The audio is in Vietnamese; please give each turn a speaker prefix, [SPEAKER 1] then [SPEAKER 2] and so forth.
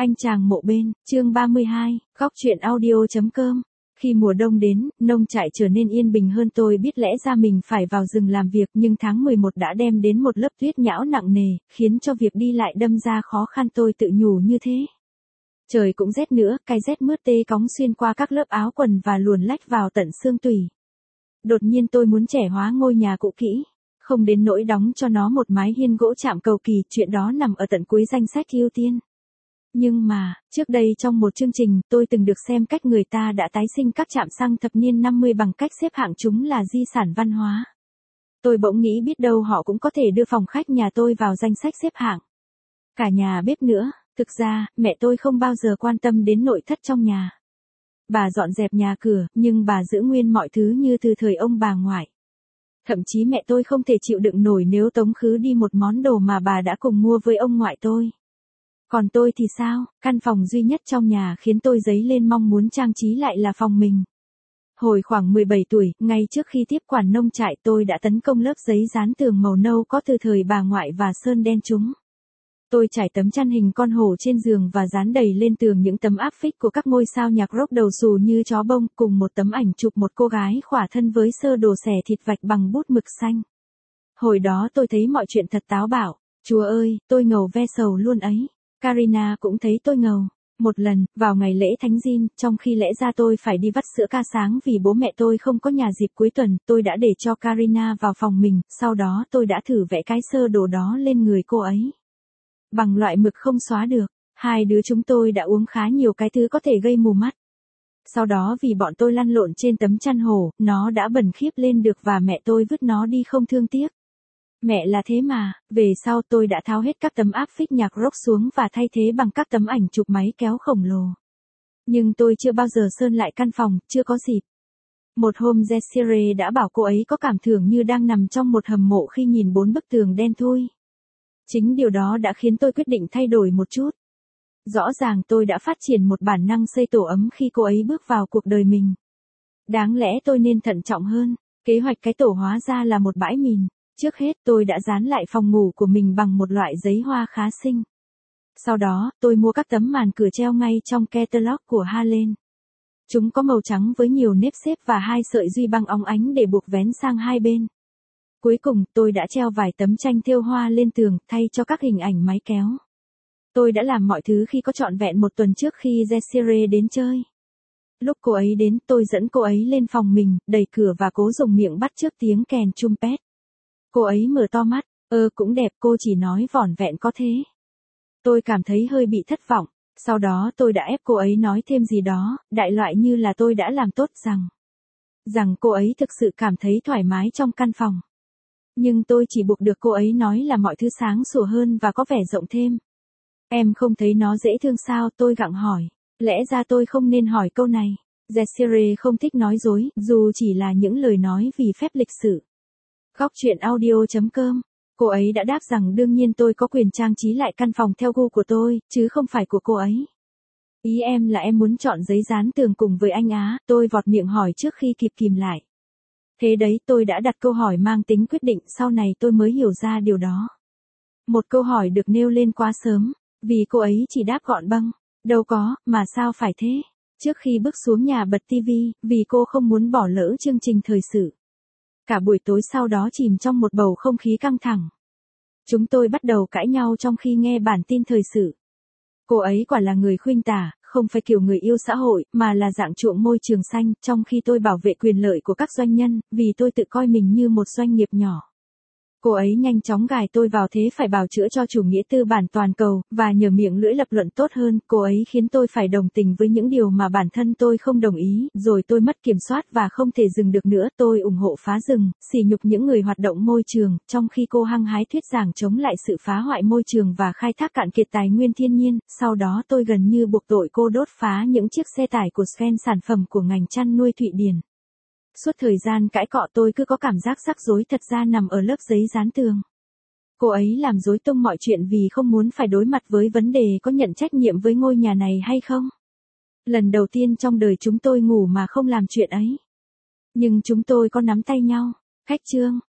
[SPEAKER 1] Anh chàng mộ bên, chương 32, góc truyện audio.com. Khi mùa đông đến, nông trại trở nên yên bình hơn. Tôi biết lẽ ra mình phải vào rừng làm việc, nhưng tháng 11 đã đem đến một lớp tuyết nhão nặng nề, khiến cho việc đi lại đâm ra khó khăn. Tôi tự nhủ như thế. Trời cũng rét nữa, cái rét mướt tê cóng xuyên qua các lớp áo quần và luồn lách vào tận xương tủy. Đột nhiên tôi muốn trẻ hóa ngôi nhà cũ kỹ, không đến nỗi đóng cho nó một mái hiên gỗ chạm cầu kỳ, chuyện đó nằm ở tận cuối danh sách ưu tiên. Nhưng mà, trước đây trong một chương trình, tôi từng được xem cách người ta đã tái sinh các trạm xăng thập niên 50 bằng cách xếp hạng chúng là di sản văn hóa. Tôi bỗng nghĩ biết đâu họ cũng có thể đưa phòng khách nhà tôi vào danh sách xếp hạng. Cả nhà bếp nữa, thực ra, mẹ tôi không bao giờ quan tâm đến nội thất trong nhà. Bà dọn dẹp nhà cửa, nhưng bà giữ nguyên mọi thứ như từ thời ông bà ngoại. Thậm chí mẹ tôi không thể chịu đựng nổi nếu tống khứ đi một món đồ mà bà đã cùng mua với ông ngoại tôi. Còn tôi thì sao, căn phòng duy nhất trong nhà khiến tôi dấy lên mong muốn trang trí lại là phòng mình. Hồi khoảng 17 tuổi, ngay trước khi tiếp quản nông trại, tôi đã tấn công lớp giấy dán tường màu nâu có từ thời bà ngoại và sơn đen chúng. Tôi trải tấm chăn hình con hổ trên giường và dán đầy lên tường những tấm áp phích của các ngôi sao nhạc rock đầu xù như chó bông, cùng một tấm ảnh chụp một cô gái khỏa thân với sơ đồ xẻ thịt vạch bằng bút mực xanh. Hồi đó tôi thấy mọi chuyện thật táo bạo. Chúa ơi, tôi ngầu ve sầu luôn ấy. Karina cũng thấy tôi ngầu. Một lần, vào ngày lễ Thánh Gin, trong khi lẽ ra tôi phải đi vắt sữa ca sáng vì bố mẹ tôi không có nhà dịp cuối tuần, tôi đã để cho Karina vào phòng mình, sau đó tôi đã thử vẽ cái sơ đồ đó lên người cô ấy. Bằng loại mực không xóa được, hai đứa chúng tôi đã uống khá nhiều cái thứ có thể gây mù mắt. Sau đó vì bọn tôi lăn lộn trên tấm chăn hổ, nó đã bẩn khiếp lên được và mẹ tôi vứt nó đi không thương tiếc. Mẹ là thế mà, về sau tôi đã tháo hết các tấm áp phích nhạc rock xuống và thay thế bằng các tấm ảnh chụp máy kéo khổng lồ. Nhưng tôi chưa bao giờ sơn lại căn phòng, chưa có dịp. Một hôm Desiree đã bảo cô ấy có cảm tưởng như đang nằm trong một hầm mộ khi nhìn 4 bức tường đen thui. Chính điều đó đã khiến tôi quyết định thay đổi một chút. Rõ ràng tôi đã phát triển một bản năng xây tổ ấm khi cô ấy bước vào cuộc đời mình. Đáng lẽ tôi nên thận trọng hơn, kế hoạch cái tổ hóa ra là một bãi mìn. Trước hết tôi đã dán lại phòng ngủ của mình bằng một loại giấy hoa khá xinh. Sau đó, tôi mua các tấm màn cửa treo ngay trong catalog của Halen. Chúng có màu trắng với nhiều nếp xếp và 2 sợi duy băng óng ánh để buộc vén sang hai bên. Cuối cùng, tôi đã treo vài tấm tranh thêu hoa lên tường, thay cho các hình ảnh máy kéo. Tôi đã làm mọi thứ khi có trọn vẹn một tuần trước khi Desiree đến chơi. Lúc cô ấy đến, tôi dẫn cô ấy lên phòng mình, đẩy cửa và cố dùng miệng bắt chước tiếng kèn trumpet. Cô ấy mở to mắt, cũng đẹp, cô chỉ nói vỏn vẹn có thế. Tôi cảm thấy hơi bị thất vọng, sau đó tôi đã ép cô ấy nói thêm gì đó, đại loại như là tôi đã làm tốt rằng cô ấy thực sự cảm thấy thoải mái trong căn phòng. Nhưng tôi chỉ buộc được cô ấy nói là mọi thứ sáng sủa hơn và có vẻ rộng thêm. Em không thấy nó dễ thương sao, tôi gặng hỏi. Lẽ ra tôi không nên hỏi câu này. Desiree không thích nói dối, dù chỉ là những lời nói vì phép lịch sự. Góc truyện audio.com. Cô ấy đã đáp rằng đương nhiên tôi có quyền trang trí lại căn phòng theo gu của tôi, chứ không phải của cô ấy. Ý em là em muốn chọn giấy dán tường cùng với anh á, tôi vọt miệng hỏi trước khi kịp kìm lại. Thế đấy, tôi đã đặt câu hỏi mang tính quyết định, sau này tôi mới hiểu ra điều đó. Một câu hỏi được nêu lên quá sớm, vì cô ấy chỉ đáp gọn bâng, đâu có, mà sao phải thế. Trước khi bước xuống nhà bật tivi, vì cô không muốn bỏ lỡ chương trình thời sự. Cả buổi tối sau đó chìm trong một bầu không khí căng thẳng. Chúng tôi bắt đầu cãi nhau trong khi nghe bản tin thời sự. Cô ấy quả là người khuynh tả, không phải kiểu người yêu xã hội, mà là dạng chuộng môi trường xanh, trong khi tôi bảo vệ quyền lợi của các doanh nhân, vì tôi tự coi mình như một doanh nghiệp nhỏ. Cô ấy nhanh chóng gài tôi vào thế phải bào chữa cho chủ nghĩa tư bản toàn cầu, và nhờ miệng lưỡi lập luận tốt hơn, cô ấy khiến tôi phải đồng tình với những điều mà bản thân tôi không đồng ý, rồi tôi mất kiểm soát và không thể dừng được nữa. Tôi ủng hộ phá rừng, sỉ nhục những người hoạt động môi trường, trong khi cô hăng hái thuyết giảng chống lại sự phá hoại môi trường và khai thác cạn kiệt tài nguyên thiên nhiên. Sau đó tôi gần như buộc tội cô đốt phá những chiếc xe tải của Sven, sản phẩm của ngành chăn nuôi Thụy Điển. Suốt thời gian cãi cọ tôi cứ có cảm giác rắc rối thật ra nằm ở lớp giấy dán tường. Cô ấy làm rối tung mọi chuyện vì không muốn phải đối mặt với vấn đề có nhận trách nhiệm với ngôi nhà này hay không. Lần đầu tiên trong đời chúng tôi ngủ mà không làm chuyện ấy. Nhưng chúng tôi có nắm tay nhau. Khách trương,